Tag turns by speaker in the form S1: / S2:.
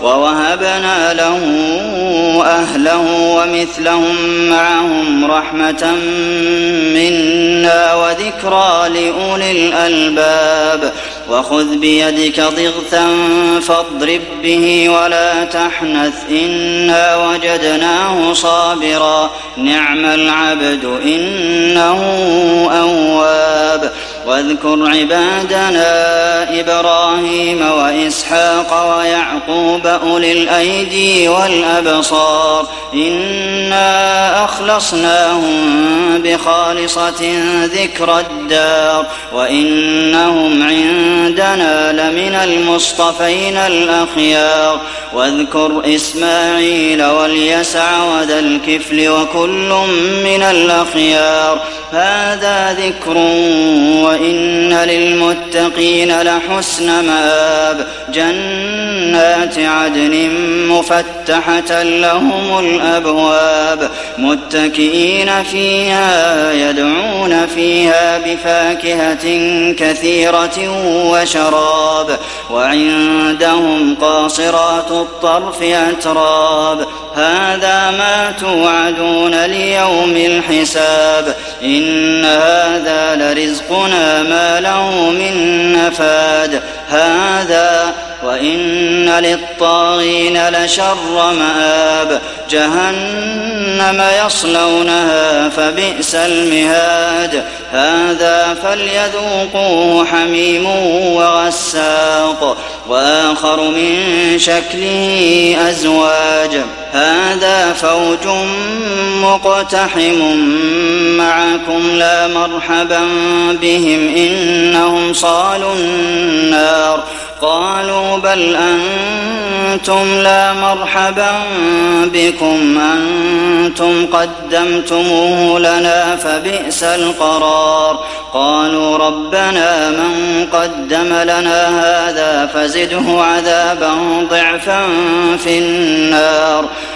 S1: ووهبنا له أهله ومثلهم معهم رحمة منا وذكرى لأولي الألباب وخذ بيدك ضغثا فاضرب به ولا تحنث إنا وجدناه صابرا نعم العبد إنه أواب واذكر عبادنا إبراهيم وإسحاق ويعقوب أولي الأيدي والأبصار إنا أخلصناهم بخالصة ذكر الدار وإنهم عندنا لمن المصطفين الأخيار واذكر إسماعيل واليسع وذا الكفل وكل من الأخيار هذا ذكر وإن للمتقين لحسن مآب جنات عدن مفتحة لهم الأبواب متكئين فيها يدعون فيها بفاكهة كثيرة وشراب وعندهم قاصرات الطرف أتراب هذا ما توعدون ليوم الحساب إن هذا لرزقنا ما له من نفاد هذا وإن للطاغين لشر مآب جهنم يصلونها فبئس المهاد هذا فليذوقوه حميم وغساق وآخر من شكله أزواج هذا فوج مقتحم معكم لا مرحبا بهم إنهم صالوا النار قالوا بل أنتم لا مرحبا بكم أنتم قدمتموه لنا فبئس القرار قالوا ربنا من قدم لنا هذا فزده عذابا ضعفا في النار